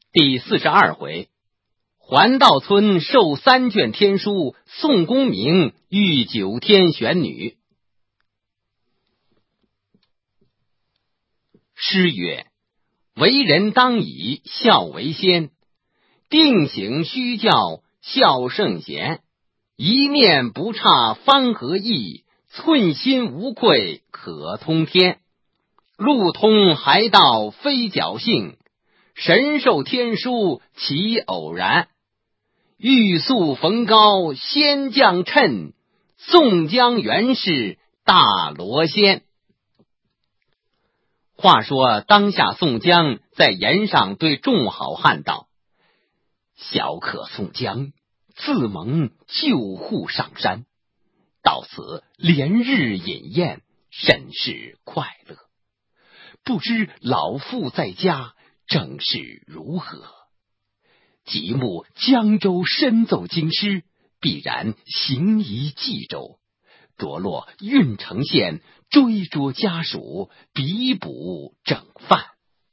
第42回，环道村授3卷天书，宋公明遇9天玄女。诗曰：为人当以孝为先，定省须教孝圣贤。一念不差方合意，寸心无愧可通天。路通海道非侥幸，神授天书其偶然。欲速逢高先降趁，宋江原是大罗仙。话说当下宋江在岩上对众好汉道：小客宋江自蒙救护上山，到此连日饮宴，甚是快乐。不知老父在家正是如何？即目江州深奏京师，必然行移冀州，着落郓城县，追捉家属，逼捕整犯。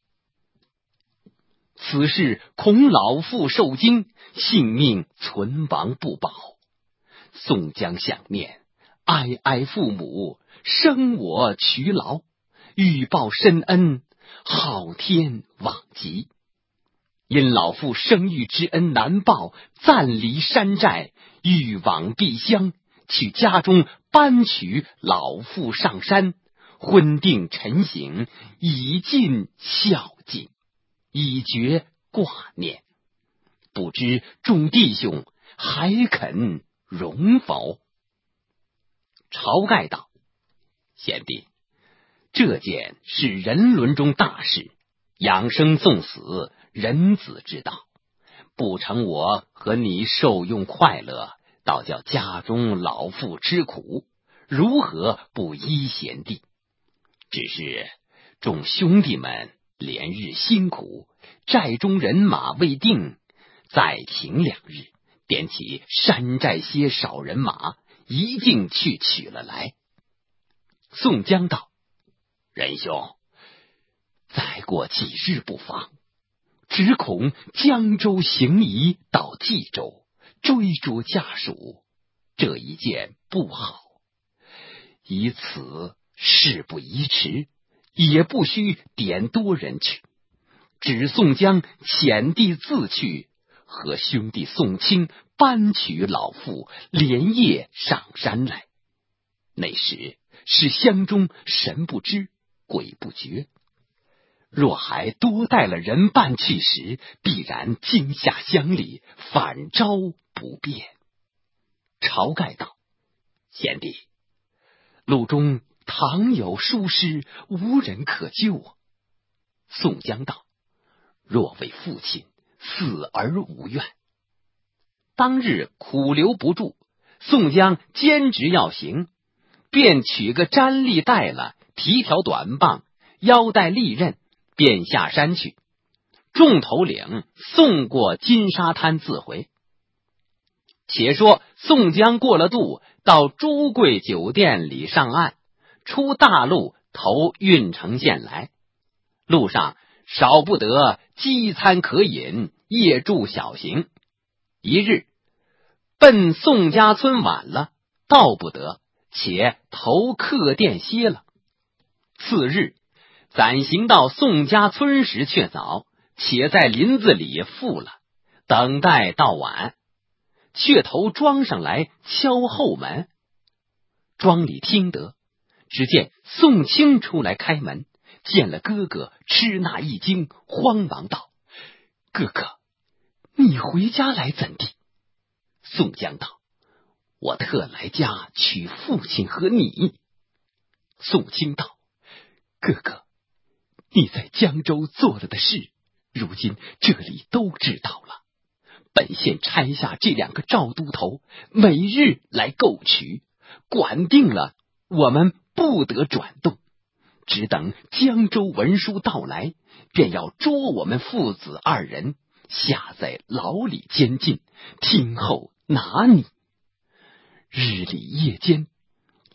此事恐老父受惊，性命存亡不保。宋江想念哀哀父母，生我劬劳，欲报深恩，昊天罔极。因老父生育之恩难报，暂离山寨，欲往避乡，去家中搬取老父上山，婚定陈省，以尽孝敬，以绝挂念。不知众弟兄还肯容否？晁盖道：贤弟，这件是人伦中大事，养生送死，人子之道，不成我和你受用快乐，倒叫家中老父吃苦，如何不依贤弟？只是众兄弟们连日辛苦，寨中人马未定，再停2日，点起山寨些少人马，一径去取了来。宋江道：仁兄，再过几日不妨，只恐江州行移到冀州，追逐家属，这一件不好。以此事不宜迟，也不须点多人去，只宋江遣弟自去，和兄弟宋清搬取老父，连夜上山来。那时是乡中神不知鬼不觉，若还多带了人伴去时，必然惊吓乡里，反招不便。晁盖道：贤弟，路中倘有疏失，无人可救啊。宋江道：若为父亲，死而无怨。当日苦留不住，宋江坚持要行，便取个毡笠带了，提条短棒，腰带利刃，便下山去。众头领送过金沙滩自回。且说宋江过了渡，到朱贵酒店里上岸，出大路投郓城县来。路上少不得饥餐可饮，夜住小行。一日奔宋家村晚了，到不得，且投客店歇了。次日暂行到宋家村时却早，且在林子里附了，等待到晚，却投庄上来敲后门。庄里听得，只见宋清出来开门，见了哥哥，吃那一惊，慌忙道：哥哥，你回家来怎地？宋江道：我特来家取父亲和你。宋清道：哥哥，你在江州做了的事，如今这里都知道了。本县差下这2个赵都头，每日来购取，管定了，我们不得转动，只等江州文书到来，便要捉我们父子2人，下在牢里监禁，听候拿你。日里夜间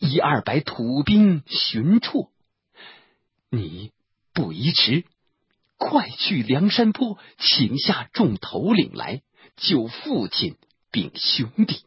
100-200土兵巡绰，你不宜迟， 快去梁山坡，请下众头领来救父亲并兄弟。”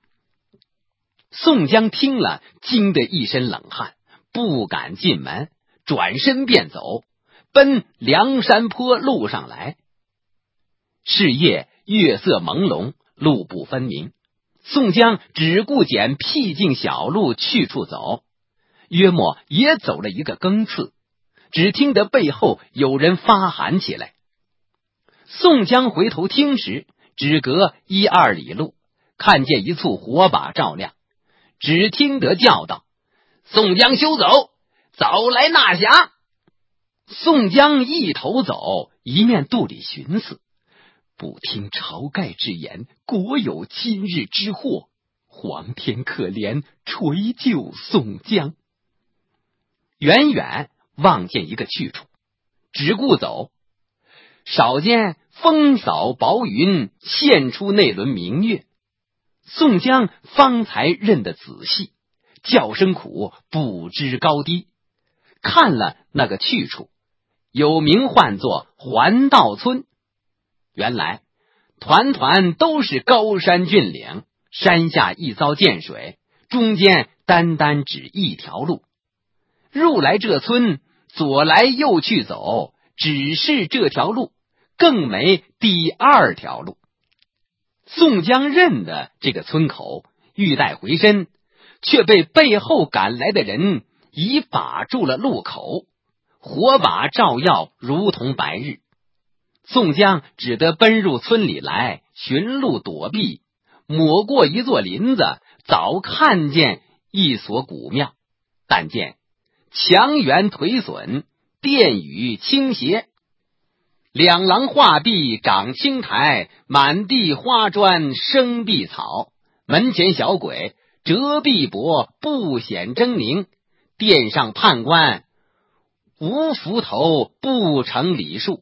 宋江听了，惊得一身冷汗，不敢进门，转身便走，奔梁山坡路上来。是夜，月色朦胧，路不分明。宋江只顾捡僻静小路去处走，约莫也走了一个更次，只听得背后有人发喊起来。宋江回头听时，只隔1-2里路，看见一簇火把照亮，只听得叫道：“宋江休走，早来纳降！”宋江一头走，一面肚里寻思：不听晁盖之言，果有今日之祸，皇天可怜，垂救宋江。远远望见一个去处，只顾走，少见风扫薄云，现出那轮明月。宋江方才认得仔细，叫声苦，不知高低。看了那个去处，有名唤作环道村。原来团团都是高山峻岭，山下一遭涧水，中间单单只一条路。入来这村，左来右去走，只是这条路，更没第二条路。宋江认得这个村口，欲待回身，却被背后赶来的人已把住了路口，火把照耀如同白日。宋江只得奔入村里来，寻路躲避，抹过一座林子，早看见一所古庙，但见墙垣颓损，殿宇倾斜，两廊画壁长青苔，满地花砖生碧草，门前小鬼折壁帛，不显狰狞，殿上判官无斧头，不成礼数，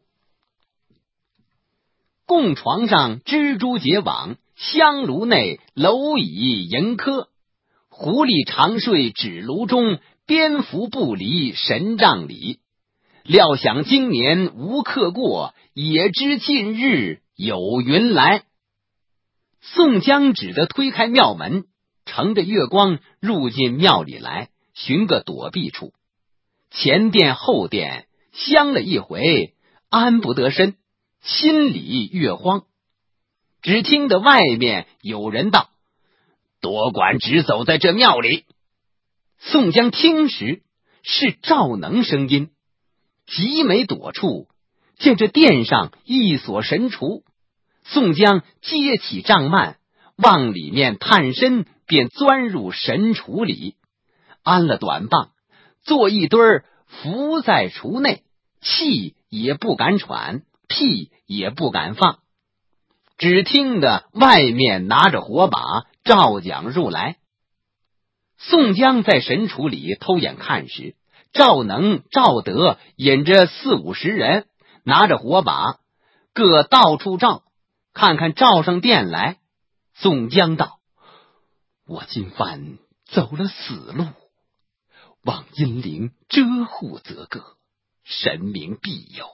供床上蜘蛛结网，香炉内蝼蚁迎客，狐狸长睡纸炉中，蝙蝠不离神帐里。料想今年无客过，也知近日有云来。宋江只得推开庙门，乘着月光入进庙里来，寻个躲避处。前殿后殿相了一回，安不得身，心里越慌。只听得外面有人道：“多管只走在这庙里。”宋江听时，是赵能声音，急没躲处，见这殿上一锁神厨。宋江接起帐幔，往里面探身，便钻入神厨里，安了短棒，坐一堆儿伏在厨内，气也不敢喘，屁也不敢放。只听得外面拿着火把照讲入来。宋江在神厨里偷眼看时，赵能、赵德引着40-50人，拿着火把，各到处照，看看照上殿来。宋江道：“我今番走了死路，望阴灵遮护则个，神明庇佑。”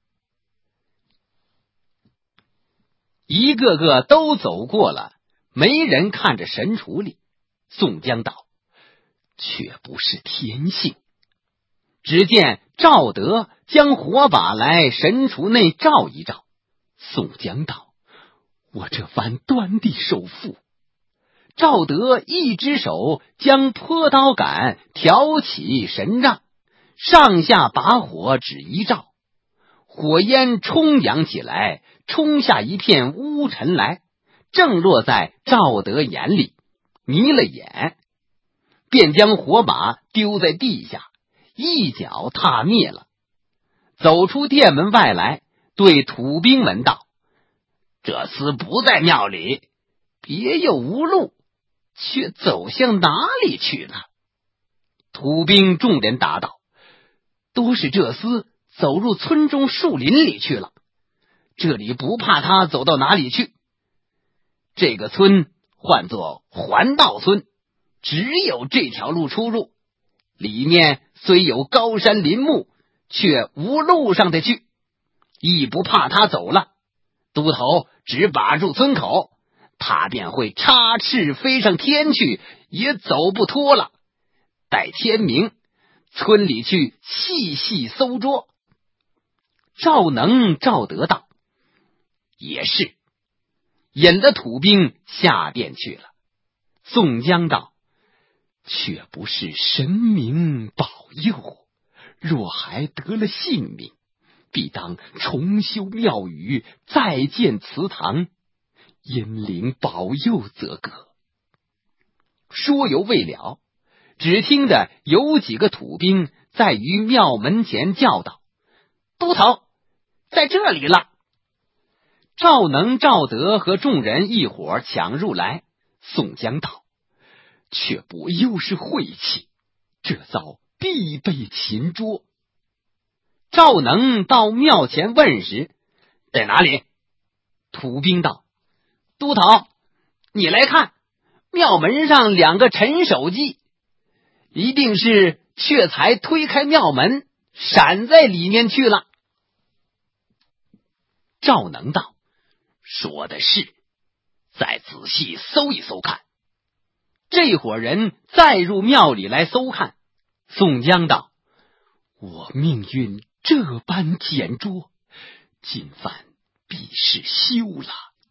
一个个都走过了，没人看着神厨里。宋江道：“却不是天性。”只见赵德将火把来神厨内照一照。宋江道：“我这番端地受缚。”赵德一只手将坡刀杆挑起神杖，上下把火只一照，火焰冲扬起来，冲下一片乌尘来，正落在赵德眼里，迷了眼，便将火把丢在地下，一脚踏灭了。走出殿门外来，对土兵们道：“这厮不在庙里，别有无路，却走向哪里去了？”土兵众人答道：“都是这厮走入村中树林里去了，这里不怕他走到哪里去。这个村唤作环道村，只有这条路出入，里面虽有高山林木，却无路上的去， 一不怕他走了，都头只把住村口，他便会插翅飞上天去，也走不脱了。待天明，村里去细细搜捉。”赵能、赵德道：“也是。”引了土兵下殿去了。宋江道：“却不是神明保佑，若还得了性命，必当重修庙宇，再建祠堂，阴灵保佑则个。”说犹未了，只听得有几个土兵在于庙门前叫道：“都头，在这里了！”赵能、赵德和众人一伙抢入来。宋江道：“却不又是晦气，这遭必被擒捉。”赵能到庙前问时：“在哪里？”土兵道：“都头，你来看，庙门上2个陈守记，一定是却才推开庙门，闪在里面去了。”赵能道：“说的是，再仔细搜一搜看。”这伙人再入庙里来搜看。宋江道：“我命运这般简拙，今番必是休了。”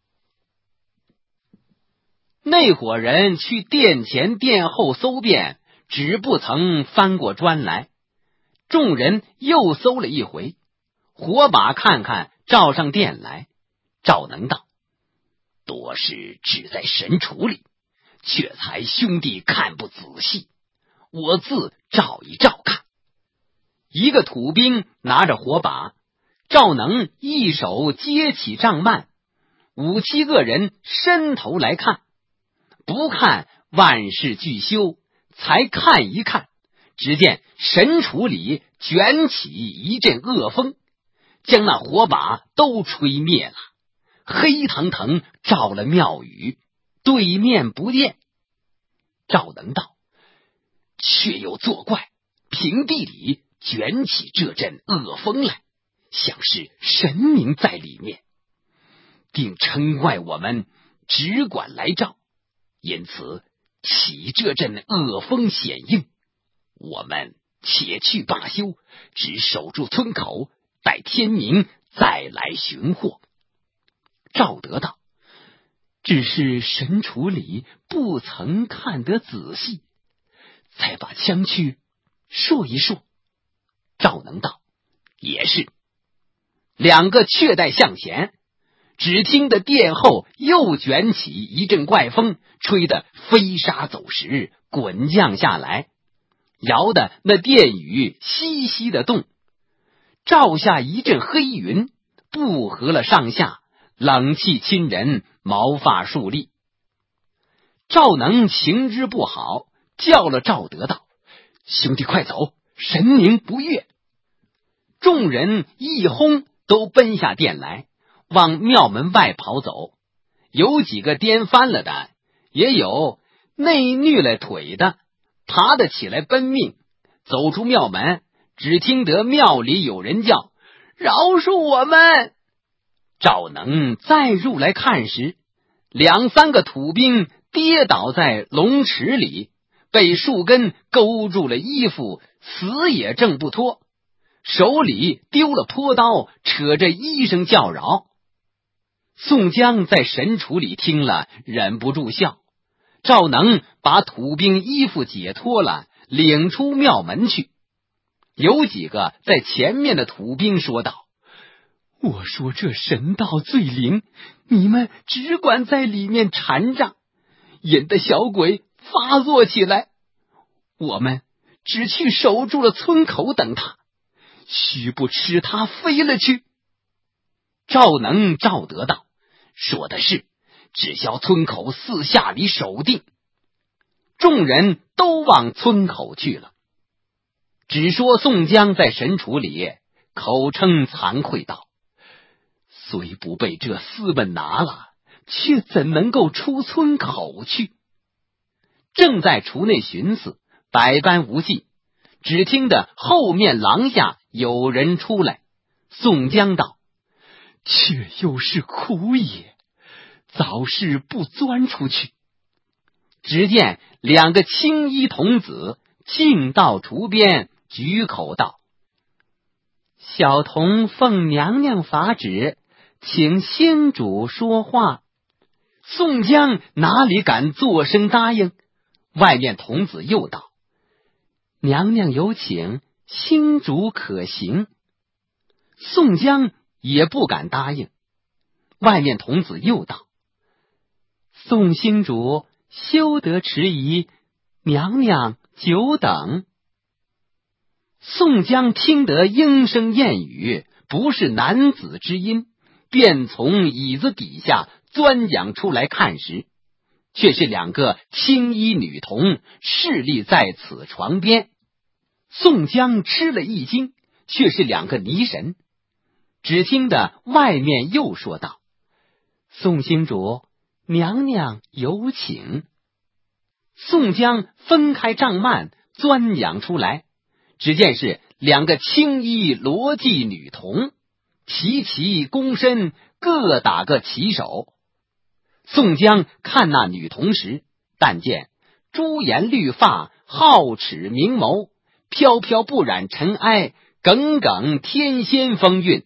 那伙人去殿前殿后搜遍，只不曾翻过砖来。众人又搜了一回，火把看看，照上殿来。赵能道：“多是只在神厨里，却才兄弟看不仔细，我自照一照看。”一个土兵拿着火把，赵能一手接起帐幔，5、7个人伸头来看。不看万事俱休，才看一看，只见神厨里卷起一阵恶风，将那火把都吹灭了，黑腾腾照了庙宇，对面不见。赵能道：“却又作怪，平地里卷起这阵恶风来，像是神明在里面，定嗔怪我们只管来照，因此起这阵恶风险应。我们且去罢休，只守住村口，待天明再来寻获。”赵德道：“只是神厨里不曾看得仔细，再把枪去说一说。”赵能道：“也是。”2个却待向前，只听得殿后又卷起一阵怪风，吹得飞沙走石，滚降下来，摇得那殿宇稀稀的动，照下一阵黑云，不合了上下，冷气侵人，毛发竖立。赵能情之不好，叫了赵德道：“兄弟快走，神明不悦。”众人一哄都奔下殿来，往庙门外跑走。有几个颠翻了的，也有内虐了腿的，爬得起来奔命。走出庙门，只听得庙里有人叫：“饶恕我们！”赵能再入来看时，2、3个土兵跌倒在龙池里，被树根勾住了衣服，死也挣不脱，手里丢了坡刀，扯着衣裳叫饶。宋江在神厨里听了，忍不住笑。赵能把土兵衣服解脱了，领出庙门去。有几个在前面的土兵说道：“我说这神道最灵，你们只管在里面缠着，引得小鬼发作起来。我们只去守住了村口等他，须不吃他飞了去。”赵能、赵德道：“说的是，只消村口4下里守定。”众人都往村口去了。只说宋江在神厨里口称惭愧道：“虽不被这厮们拿了，却怎能够出村口去？”正在厨内寻思，百般无计，只听得后面廊下有人出来。宋江道：“ 却又是苦也，早是不钻出去。只见两个青衣童子径到厨边，举口道：小童奉娘娘法旨，请先主说话。宋江哪里敢作声答应？外面童子又道：娘娘有请，新主可行。宋江也不敢答应。外面童子又道：宋新主休得迟疑，娘娘久等。宋江听得莺声燕语，不是男子之音，便从椅子底下钻将出来看时，却是两个青衣女童侍立在此床边。宋江吃了一惊，却是两个尼神。只听得外面又说道：宋星主，娘娘有请。宋江分开帐幔，钻将出来，只见是两个青衣罗髻女童，齐齐躬身，各打个旗手。宋江看那女童时，但见朱颜绿发，皓齿明眸，飘飘不染尘埃，耿耿天仙风韵。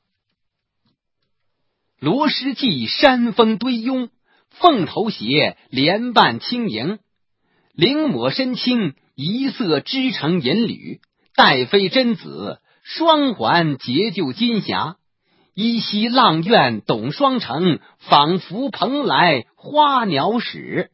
罗师髻山峰堆拥，凤头鞋连瓣轻盈，绫抹身轻，一色织成银缕，带飞真子，双环结就金匣，依稀阆苑董双成，仿佛蓬莱花鸟使。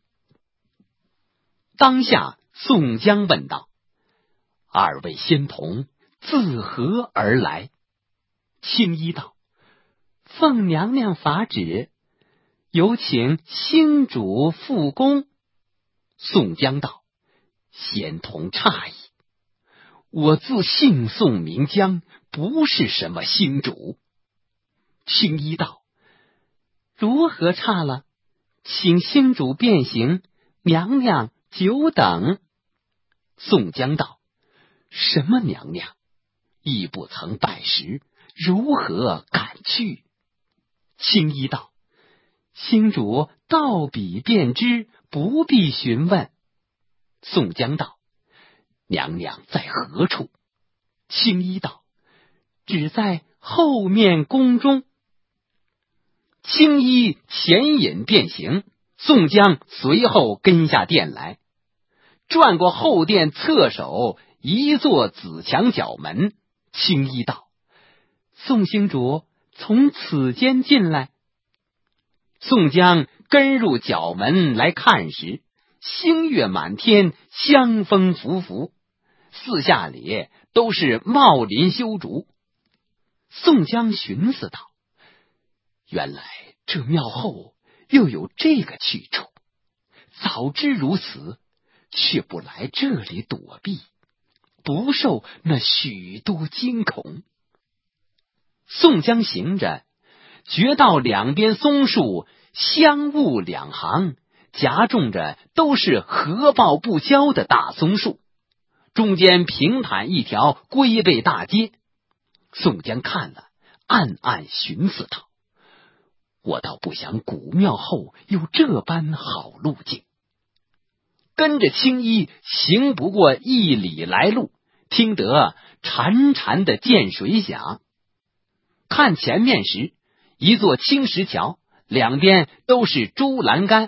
当下宋江问道：二位仙童自何而来？青衣道：奉娘娘法旨，有请新主复宫。宋江道：仙童诧异，我自姓宋名江，不是什么新主。青衣道：如何差了？请新主便行，娘娘久等。宋江道：什么娘娘？亦不曾拜时，如何敢去？青衣道：新主到彼便知，不必询问。宋江道：娘娘在何处？青衣道：只在后面宫中。青衣前引便行，宋江随后跟下殿来，转过后殿侧手一座紫墙角门。青衣道：宋星主从此间进来。宋江跟入角门来看时，星月满天，香风拂拂，四下里都是茂林修竹。宋江寻思道：原来这庙后又有这个去处，早知如此，却不来这里躲避，不受那许多惊恐。宋江行着，觉到两边松树相雾两行，夹种着都是合抱不交的大松树，中间平坦一条龟背大街。宋江看了，暗暗寻思道：我倒不想古庙后有这般好路径。跟着青衣行不过1里来路，听得潺潺的涧水响。看前面时，一座青石桥，两边都是竹栏杆，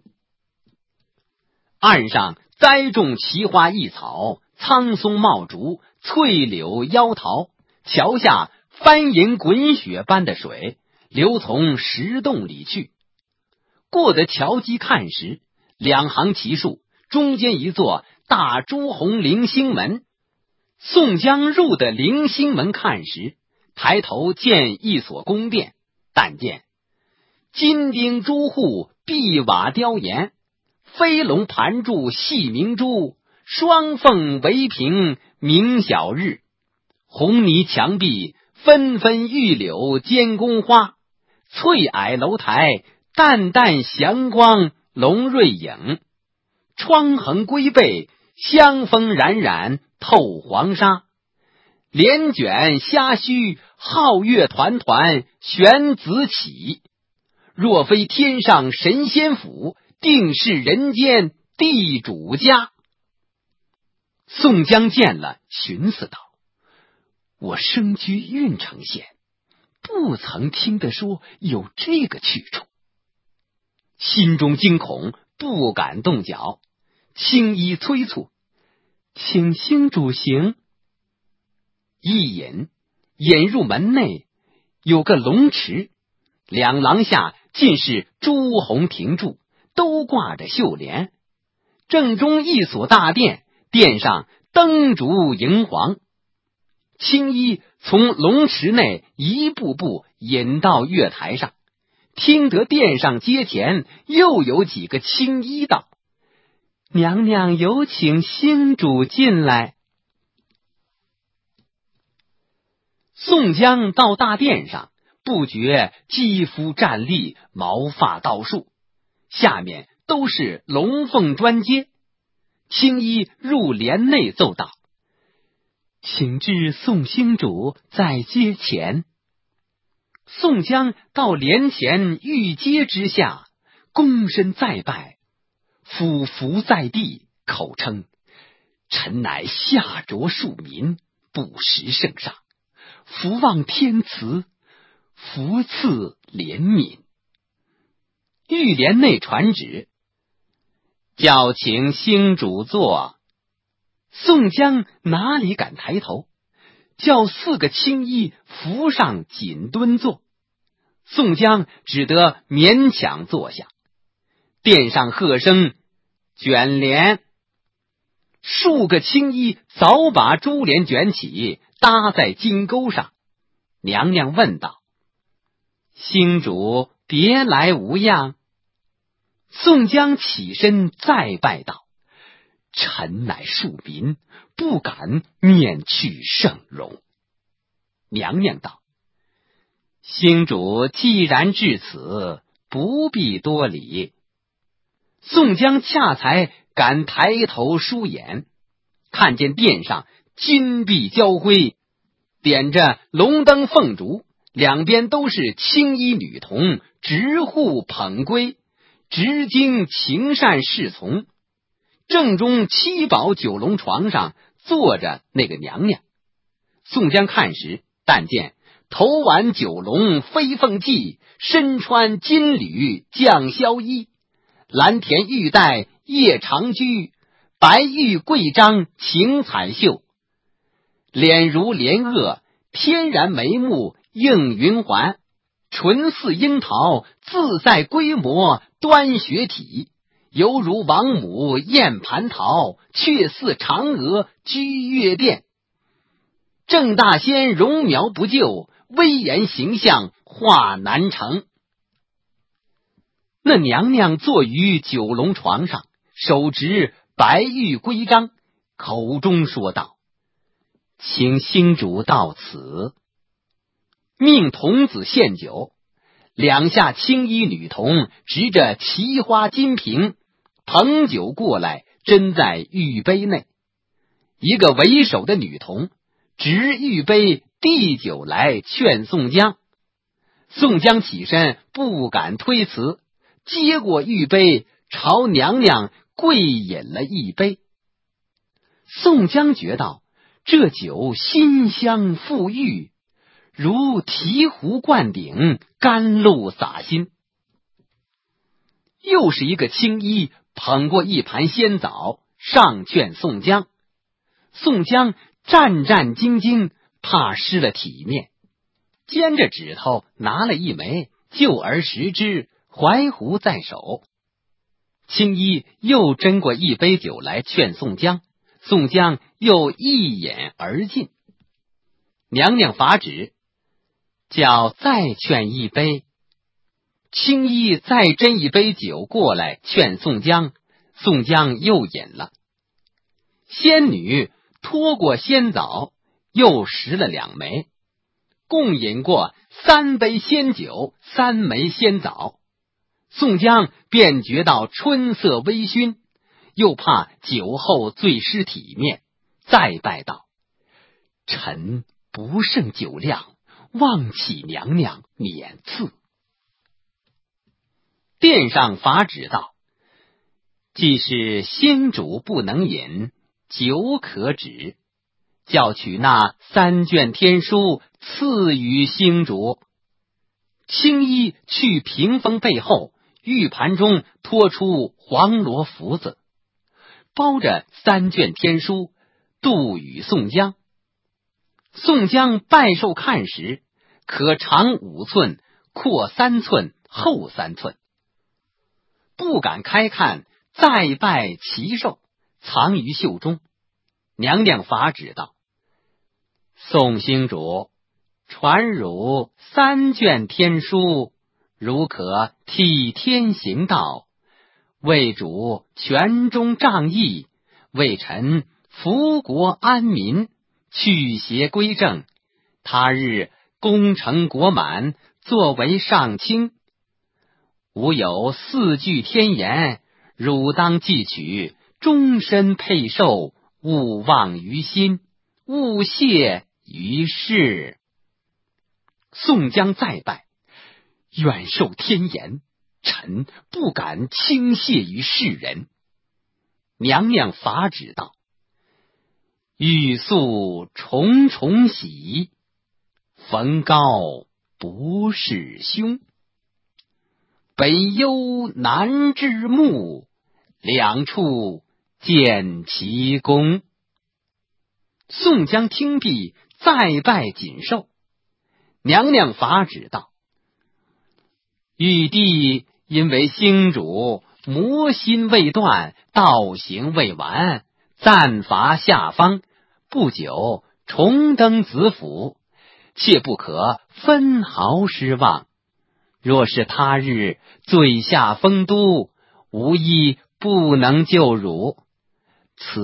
岸上栽种奇花异草，苍松茂竹，翠柳腰桃，桥下翻银滚雪般的水流从石洞里去。过得桥基看时，两行奇树，中间一座大朱红棂星门。宋江入的棂星门看时，抬头见一所宫殿，但见金钉朱户，碧瓦雕檐，飞龙盘柱细明珠，双凤围屏明晓日，红泥墙壁纷纷玉柳兼宫花，翠霭楼台淡淡祥光龙瑞影，窗横龟背香风冉冉透黄沙，帘卷虾须皓月团团玄子起，若非天上神仙府，定是人间地主家。宋江见了，寻思道：我生居郓城县，不曾听得说有这个去处，心中惊恐，不敢动脚。青衣催促：请星主行。一引入门内，有个龙池，两廊下尽是朱红亭柱，都挂着绣帘。正中一所大殿，殿上灯烛荧黄。青衣从龙池内一步步引到月台上，听得殿上阶前又有几个青衣道：娘娘有请星主进来。宋江到大殿上，不觉肌肤站立，毛发倒竖，下面都是龙凤砖阶。青衣入帘内奏道：请至宋星主在阶前。宋江到帘前玉阶之下，躬身再拜，俯伏在地，口称：臣乃下着庶民，不识圣上，福望天慈，福赐怜悯。玉帘内传旨，叫请星主坐。宋江哪里敢抬头，叫4个青衣扶上紧蹲坐。宋江只得勉强坐下。殿上喝声卷帘，数个青衣早把珠帘卷起，搭在金钩上。娘娘问道：星主别来无恙？宋江起身再拜道：臣乃庶民，不敢免去圣容。娘娘道：星主既然至此，不必多礼。宋江恰才敢抬头梳眼，看见殿上金碧交辉，点着龙灯凤烛，两边都是青衣女童，执护捧圭，直经情善侍从。正中七宝九龙床上坐着那个娘娘。宋江看时，但见头挽九龙飞凤髻，身穿金缕绛绡衣，蓝田玉带夜长居，白玉桂章晴彩绣，脸如莲萼，天然眉目映云环，唇似樱桃，自在规模端雪体，犹如王母宴蟠桃，却似嫦娥居月殿。郑大仙容苗不旧，威严形象画难成。那娘娘坐于九龙床上，手执白玉圭章，口中说道：请星主到此。命童子献酒，两下青衣女童执着奇花金瓶，捧酒过来，斟在玉杯内。一个为首的女童执玉杯递酒来劝宋江。宋江起身不敢推辞，接过玉杯，朝娘娘跪饮了一杯。宋江觉道这酒馨香馥郁，如醍醐灌顶，甘露洒心。又是一个青衣捧过一盘仙枣，上劝宋江。宋江战战兢兢，怕失了体面，尖着指头拿了一枚，就而食之，怀壶在手。青衣又斟过一杯酒来劝宋江，宋江又一饮而尽。娘娘罚旨，叫再劝一杯。青衣再斟一杯酒过来劝宋江，宋江又饮了。仙女拖过仙枣，又食了2枚，共饮过3杯仙酒，3枚仙枣。宋江便觉到春色微醺，又怕酒后醉失体面，再拜道：臣不胜酒量， 望启娘娘免赐。殿上法旨道：既是星主不能饮，酒可止，叫取那3卷天书赐予星主。青衣去屏风背后，玉盘中拖出黄罗福子，包着3卷天书，渡与宋江。宋江拜受看时，可长5寸，阔3寸，厚3寸，不敢开看，再拜齐受，藏于袖中。娘娘法旨道：宋星主，传汝3卷天书，如可替天行道，为主权中仗义，为臣福国安民，去邪归正，他日功成国满，作为上卿。吾有4句天言，汝当记取，终身佩受，勿忘于心，勿泄于世。宋江再拜：愿受天言，臣不敢轻泄于世人。娘娘法旨道：欲诉重重喜，逢高不是凶。北幽南至暮，两处见奇功。宋江听毕，再拜谨受。娘娘法旨道：玉帝因为星主魔心未断，道行未完，暂伐下方，不久重登子府，切不可分毫失望。若是他日醉下丰都，无疑不能救汝。此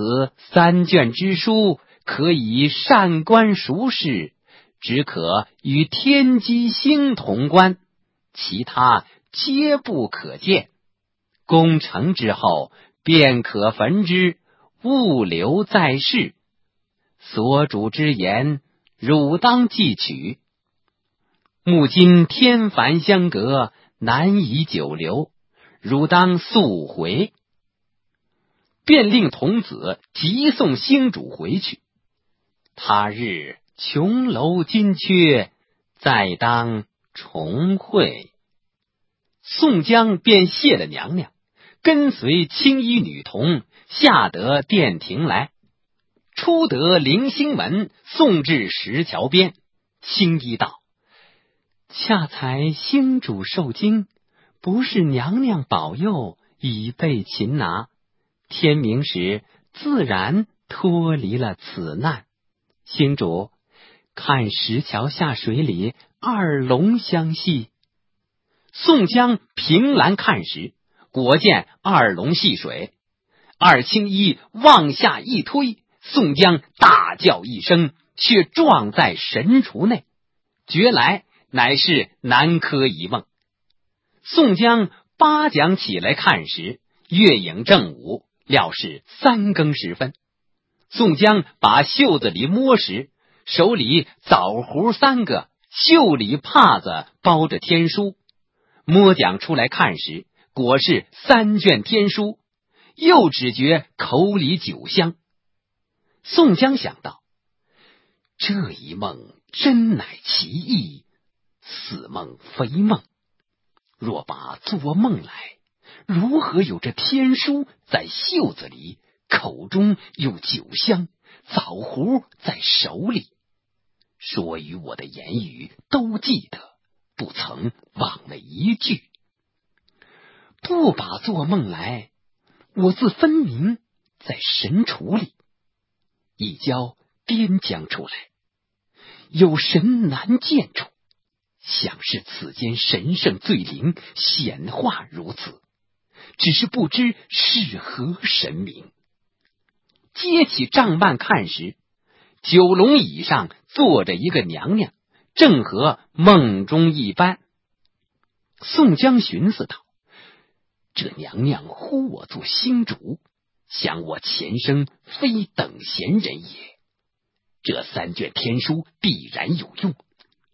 3卷之书，可以善观熟视，只可与天机星同观，其他皆不可见。功成之后，便可焚之，勿留在世。所主之言，汝当记取。目今天凡相隔，难以久留，汝当速回。便令童子急送星主回去。他日琼楼金阙，再当重会。宋江便谢了娘娘，跟随青衣女童下得殿庭来，出得棂星门，送至石桥边。青衣道：恰才星主受惊，不是娘娘保佑，已被擒拿，天明时自然脱离了此难。星主，看石桥下水里2龙相戏。宋江凭栏看时，果见2龙戏水，二青衣往下一推，宋江大叫一声，却撞在神厨内，觉来乃是南柯一梦。宋江八将起来看时，月影正午，料是3更时分。宋江把袖子里摸时，手里枣核3个，袖里帕子包着天书。摸奖出来看时，果是3卷天书，又只觉口里酒香。宋江想到，这一梦真乃奇异，似梦非梦。若把做梦来，如何有这天书在袖子里，口中有酒香，枣核在手里？说与我的言语都记得，不曾忘了一句。不把做梦来，我自分明在神厨里。一交颠将出来，有神难见处，想是此间神圣最灵，显化如此，只是不知是何神明。接起帐幔看时，九龙椅上坐着一个娘娘，正和梦中一般。宋江寻思道：这娘娘呼我做星主，想我前生非等闲人也，这3卷天书必然有用，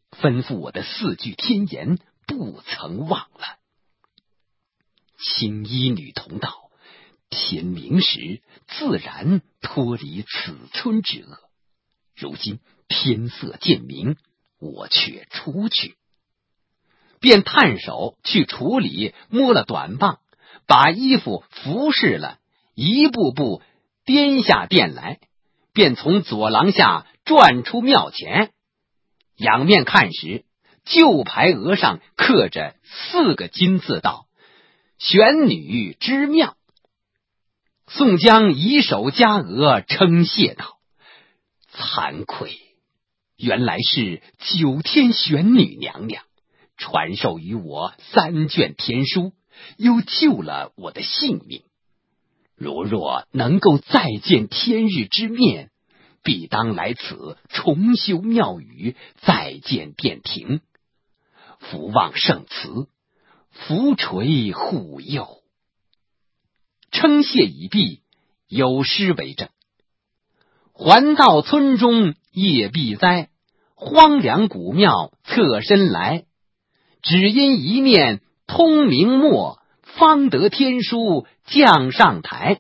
吩咐我的4句天言不曾忘了。青衣女童道：天明时自然脱离此村之恶，如今天色渐明，我却出去。便探手去橱里摸了短棒，把衣服服侍了，一步步颠下殿来，便从左廊下转出庙前。仰面看时，旧牌额上刻着4个金字道：玄女之庙。宋江以手夹额称谢道：惭愧，原来是9天玄女娘娘传授于我3卷天书，又救了我的性命。如若能够再见天日之面，必当来此重修庙宇，再建殿庭。福望圣慈，扶垂护佑。称谢已毕，有诗为证：还到村中夜必灾，荒凉古庙侧身来。只因一念通明墨，方得天书降上台。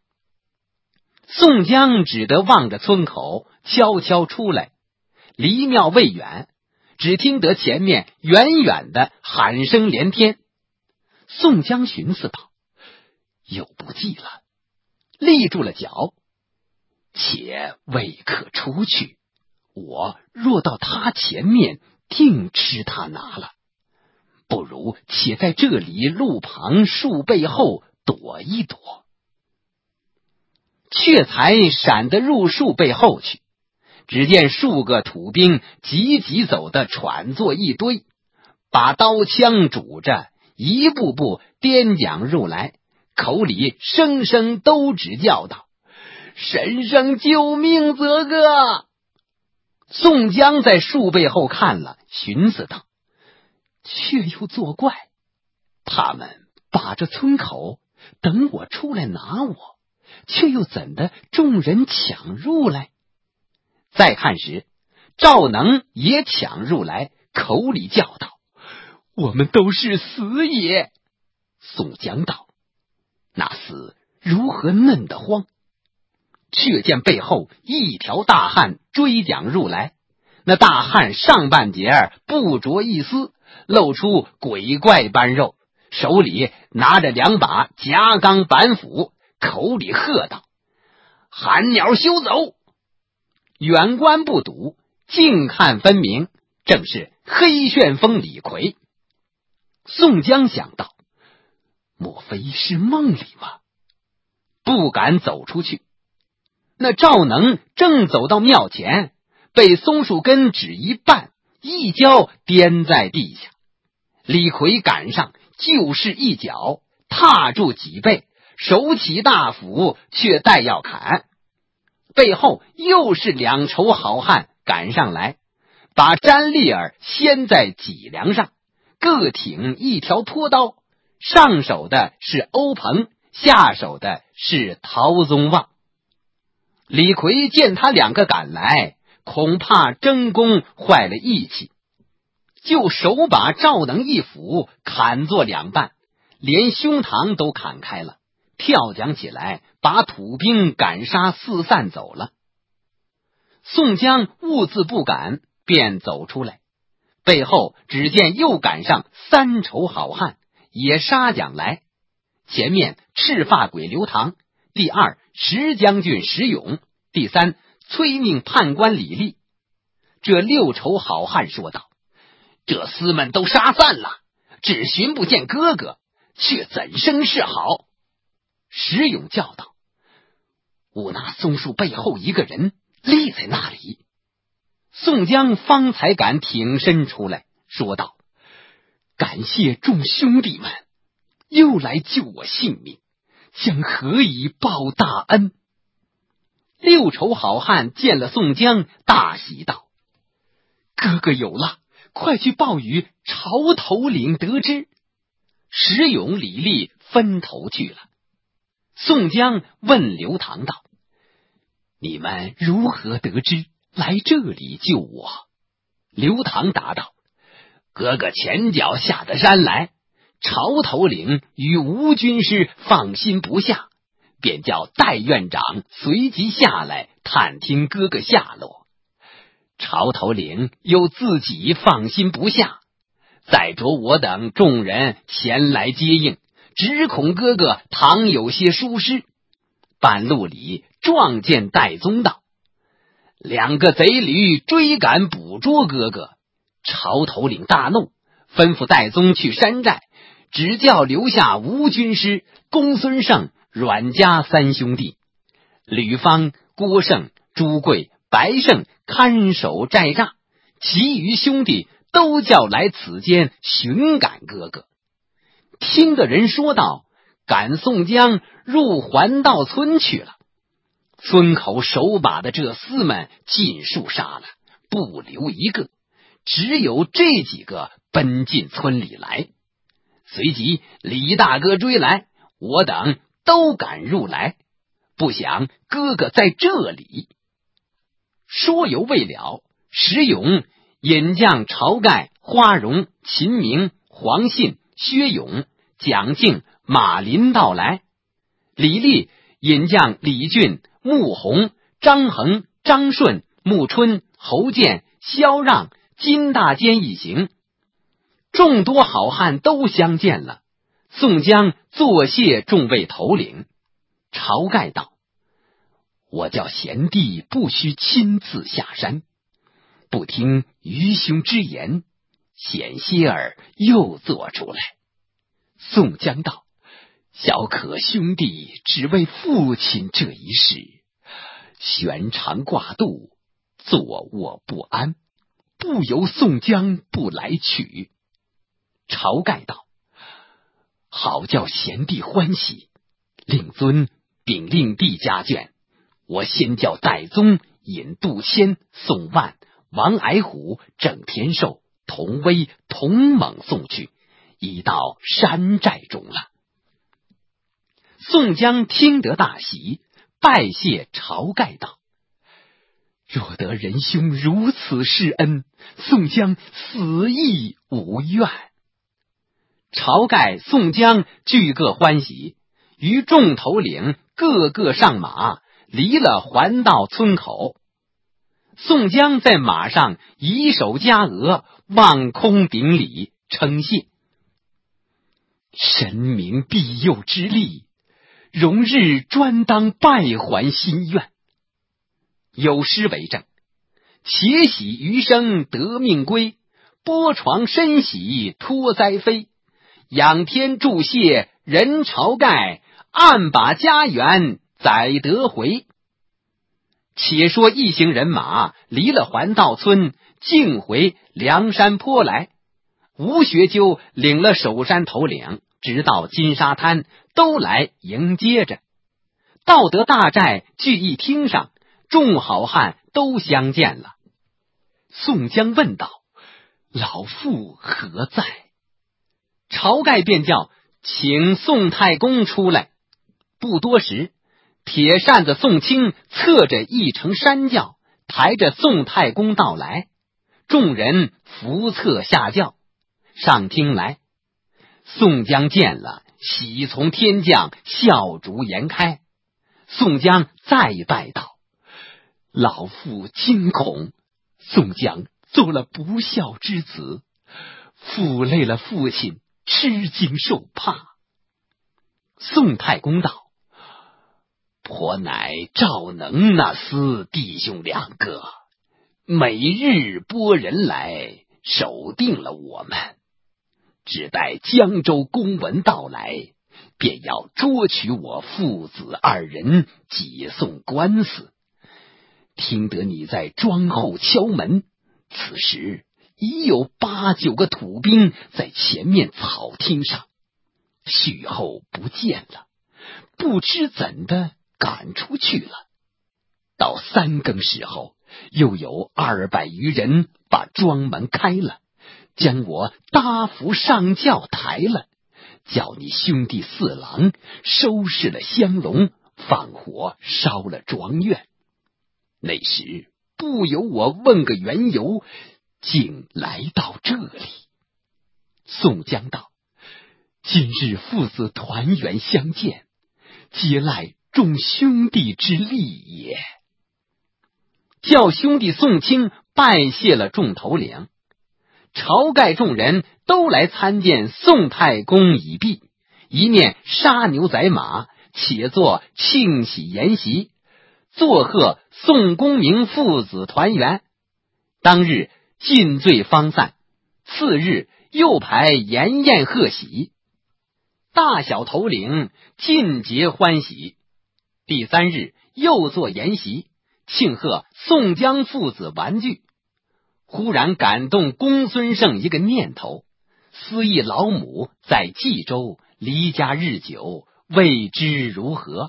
宋江只得望着村口悄悄出来，离庙未远，只听得前面远远的喊声连天。宋江寻思道：有不济了，立住了脚，且未可出去，我若到他前面，定吃他拿了。不如且在这里路旁树背后躲一躲。却才闪得入树背后去，只见数个土兵急急走的喘作一堆，把刀枪拄着，一步步颠将入来，口里声声都只叫道：神圣救命则个！宋江在树背后看了，寻思道：却又作怪，他们把着村口等我出来拿我，却又怎的众人抢入来？再看时，赵能也抢入来，口里叫道：我们都是死也！宋江道：那死如何嫩得慌？却见背后一条大汉追将入来，那大汉上半截不着一丝，露出鬼怪般肉，手里拿着2把夹钢板斧，口里喝道：寒鸟休走！远观不睹，近看分明，正是黑旋风李逵。宋江想到，莫非是梦里吗？不敢走出去。那赵能正走到庙前，被松树根只一绊，一跤颠在地下。李逵赶上，就是一脚踏住脊背，手起大斧，却待要砍。背后又是2筹好汉赶上来，把詹利儿掀在脊梁上，各挺一条拖刀，上手的是欧鹏，下手的是陶宗旺。李逵见他2个赶来，恐怕争功坏了义气，就手把赵能一斧砍作2半，连胸膛都砍开了，跳将起来，把土兵赶杀四散走了。宋江兀自不敢，便走出来，背后只见又赶上3筹好汉，也杀将来。前面赤发鬼刘唐，第2石将军石勇，第3催命判官李立。这6筹好汉说道：这厮们都杀散了，只寻不见哥哥，却怎生是好？石勇叫道：吾那松树背后一个人立在那里。宋江方才敢挺身出来，说道：感谢众兄弟们，又来救我性命，将何以报大恩？6筹好汉见了宋江，大喜道：哥哥有了，快去报与朝头领得知。石勇、李立分头去了。宋江问刘唐道：你们如何得知来这里救我？ 刘唐答道：哥哥前脚下得山来，朝头领与吴军师放心不下，便叫戴院长随即下来探听哥哥下落。朝头领又自己放心不下，再着我等众人前来接应，只恐哥哥倘有些疏失。半路里撞见戴宗道：两个贼驴追赶捕捉哥哥。朝头领大怒，吩咐戴宗去山寨，只叫留下吴军师、公孙胜、阮家三兄弟，吕方、郭胜、朱贵、白胜看守寨栅，其余兄弟都叫来此间寻赶哥哥。听的人说道：赶宋江入环道村去了。村口守把的这厮们尽数杀了，不留一个，只有这几个奔进村里来。随即李大哥追来，我等都赶入来，不想哥哥在这里。说犹未了，石勇引将晁盖、花荣、秦明、黄信、薛勇、蒋敬、马林到来。李立引将李俊、穆弘、张衡、张顺、穆春、侯健、萧让、金大坚一行，众多好汉都相见了。宋江作谢众位头领。晁盖道：我叫贤弟不须亲自下山，不听愚兄之言，险些儿又做出来。宋江道：小可兄弟只为父亲这一事，悬肠挂肚，坐卧不安，不由宋江不来取。晁盖道：好叫贤弟欢喜，令尊禀令弟家眷，我先叫戴宗引杜迁、宋万、王矮虎、郑天寿、童威、童猛送去，已到山寨中了。宋江听得大喜，拜谢晁盖道：若得仁兄如此施恩，宋江死亦无怨。晁盖、宋江俱各欢喜，与众头领个个上马，离了环道村口。宋江在马上以手加额，望空顶礼称谢：神明庇佑之力，容日专当拜还心愿。有诗为证：且喜余生得命归，波床身喜脱灾飞。仰天祝谢人晁盖，暗把家园载得回。且说一行人马离了环道村，径回梁山坡来。吴学究领了守山头领，直到金沙滩，都来迎接着。到得大寨聚义厅上，众好汉都相见了。宋江问道：老父何在？晁盖便叫请宋太公出来。不多时，铁扇子宋清侧着一乘山轿，抬着宋太公到来。众人扶侧下轿，上厅来。宋江见了，喜从天降，笑逐颜开。宋江再拜道：老父惊恐，宋江做了不孝之子，负累了父亲，吃惊受怕。宋太公道：颇乃赵能那厮弟兄两个，每日拨人来，守定了我们，只待江州公文到来，便要捉取我父子二人，解送官司。听得你在庄后敲门，此时已有8、9个土兵在前面草厅上，续后不见了，不知怎的赶出去了。到3更时候，又有200余人把庄门开了，将我搭扶上轿抬了，叫你兄弟4郎收拾了香笼，放火烧了庄院。那时不由我问个缘由， 竟来到这里。宋江道：今日父子团圆相见，皆赖众兄弟之力也。叫兄弟宋清拜谢了众头领，晁盖众人都来参见宋太公已毕，一面杀牛宰马，且做庆喜筵席，作贺宋公明父子团圆。当日尽醉方散，次日又排筵宴贺喜，大小头领尽皆欢喜。第三日又做筵席，庆贺宋江父子完聚。忽然感动公孙胜一个念头，思忆老母在冀州离家日久，未知如何。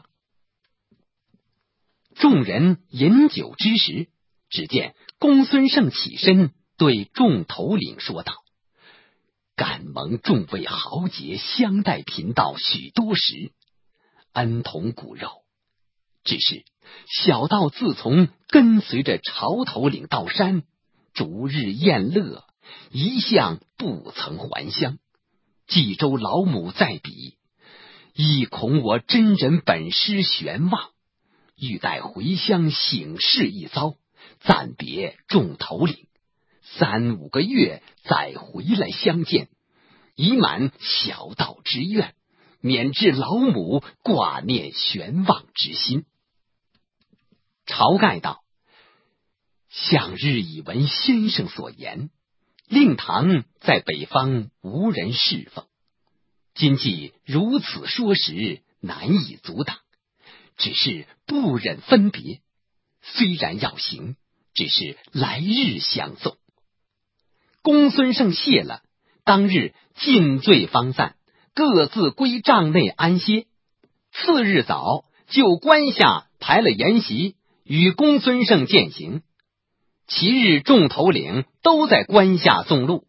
众人饮酒之时，只见公孙胜起身对众头领说道：敢蒙众位豪杰相待贫道许多时，恩同骨肉。只是小道自从跟随着晁头领到山，逐日宴乐，一向不曾还乡。冀州老母在彼，亦恐我真人本失悬望，欲待回乡省事一遭，暂别众头领，3、5个月再回来相见，以满小道之愿，免致老母挂念悬望之心。晁盖道：向日已闻先生所言，令堂在北方无人侍奉，今既如此说时，难以阻挡，只是不忍分别，虽然要行，只是来日相送。公孙胜谢了，当日尽醉方散，各自归帐内安歇。次日早，就关下排了筵席，与公孙胜饯行。其日众头领都在关下纵路。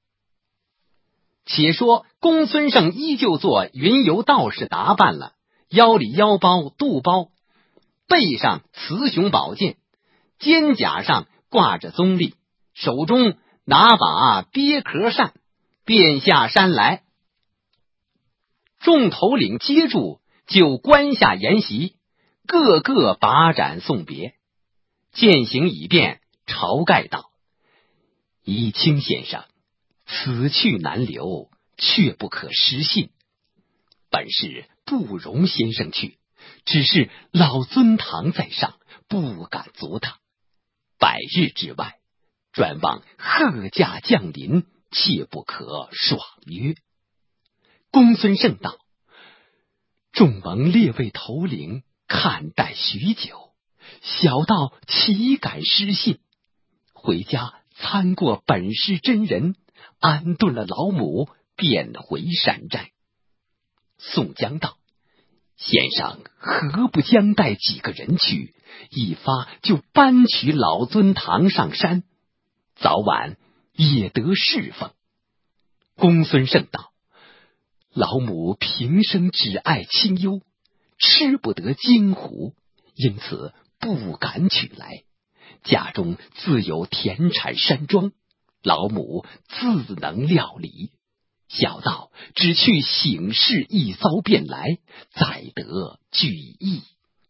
且说公孙胜依旧做云游道士打扮了，腰里腰包肚包，背上雌雄宝剑，肩甲上挂着棕笠，手中拿把鳖壳扇，便下山来。众头领接住，就关下筵席，个个把盏送别。饯行已毕，晁盖道：宜卿先生，此去难留，却不可失信。本是不容先生去，只是老尊堂在上，不敢阻挡。百日之外，专望贺驾降临，切不可爽约。公孙胜道：众蒙列位头领看待许久，小道岂敢失信？回家参过本师真人，安顿了老母，便回山寨。宋江道：先生何不将带几个人去，一发就搬取老尊堂上山，早晚也得侍奉。公孙胜道：老母平生只爱清幽，吃不得惊虎，因此不敢取来。家中自有田产山庄，老母自能料理。小道只去省事一遭便来，再得聚义。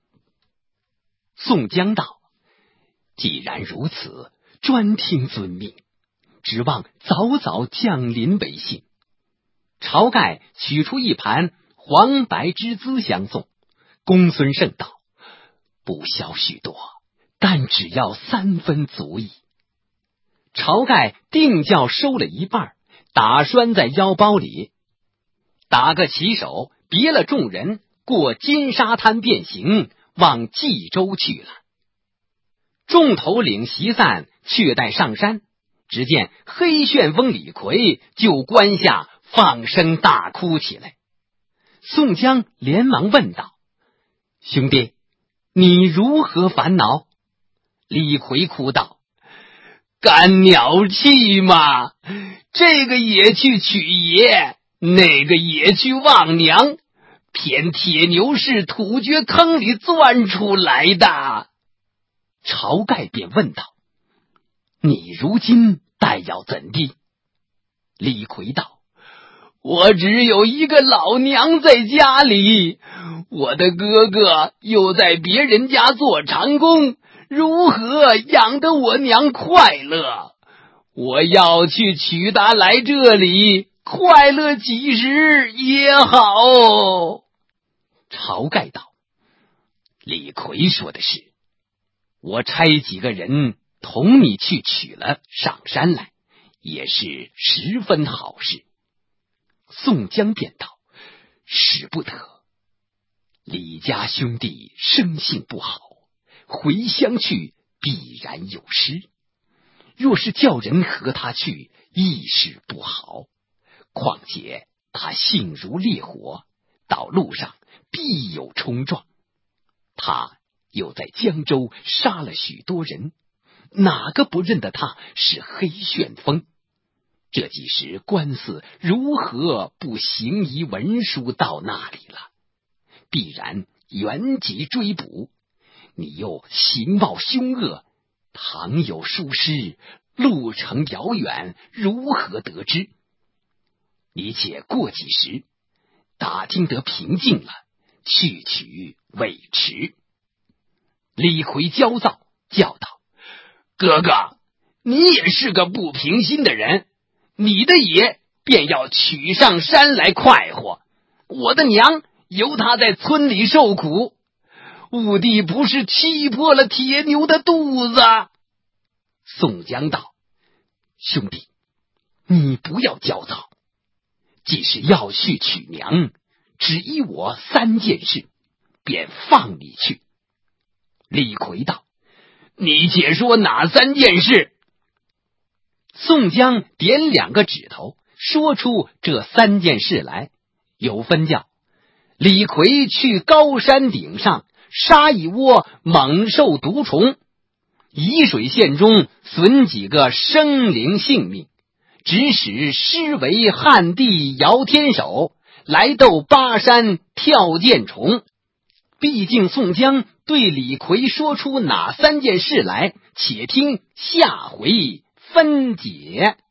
宋江道：既然如此，专听遵命，指望早早降临为信。晁盖取出一盘黄白之资相送。公孙胜道：不消许多，但只要3分足矣。晁盖定叫收了一半，打拴在腰包里，打个旗手，别了众人，过金沙滩便行，往冀州去了。众头领席散，却待上山，只见黑旋风李逵就关下放声大哭起来。宋江连忙问道：兄弟，你如何烦恼？李逵哭道：干鸟气嘛，这个也去娶爷，那个也去望娘，偏铁牛是土掘坑里钻出来的。晁盖便问道：你如今待要怎地？李逵道：我只有一个老娘在家里，我的哥哥又在别人家做长工，如何养得我娘快乐？我要去娶她来这里，快乐几时也好。晁盖道：李逵说的是，我差几个人同你去取了，上山来，也是十分好事。宋江便道：使不得，李家兄弟生性不好，回乡去必然有失，若是叫人和他去，亦是不好。况且他性如烈火，到路上必有冲撞，他又在江州杀了许多人，哪个不认得他是黑旋风？这几时官司如何不行移文书到那里了？必然原籍追捕，你又形貌凶恶，倘有疏失，路程遥远，如何得知？你且过几时，打听得平静了，去取未迟。李逵焦躁，叫道：哥哥，你也是个不平心的人，你的爷便要取上山来快活，我的娘由他在村里受苦，务地不是气破了铁牛的肚子。宋江道：兄弟，你不要焦躁，既是要去娶娘，只依我3件事，便放你去。李逵道：你且说哪3件事？宋江点2个指头，说出这3件事来，有分教：李逵去高山顶上杀一窝猛兽毒虫，沂水县中损几个生灵性命，指使施为汉帝姚天守来斗巴山跳涧虫。毕竟宋江对李逵说出哪3件事来，且听下回分解。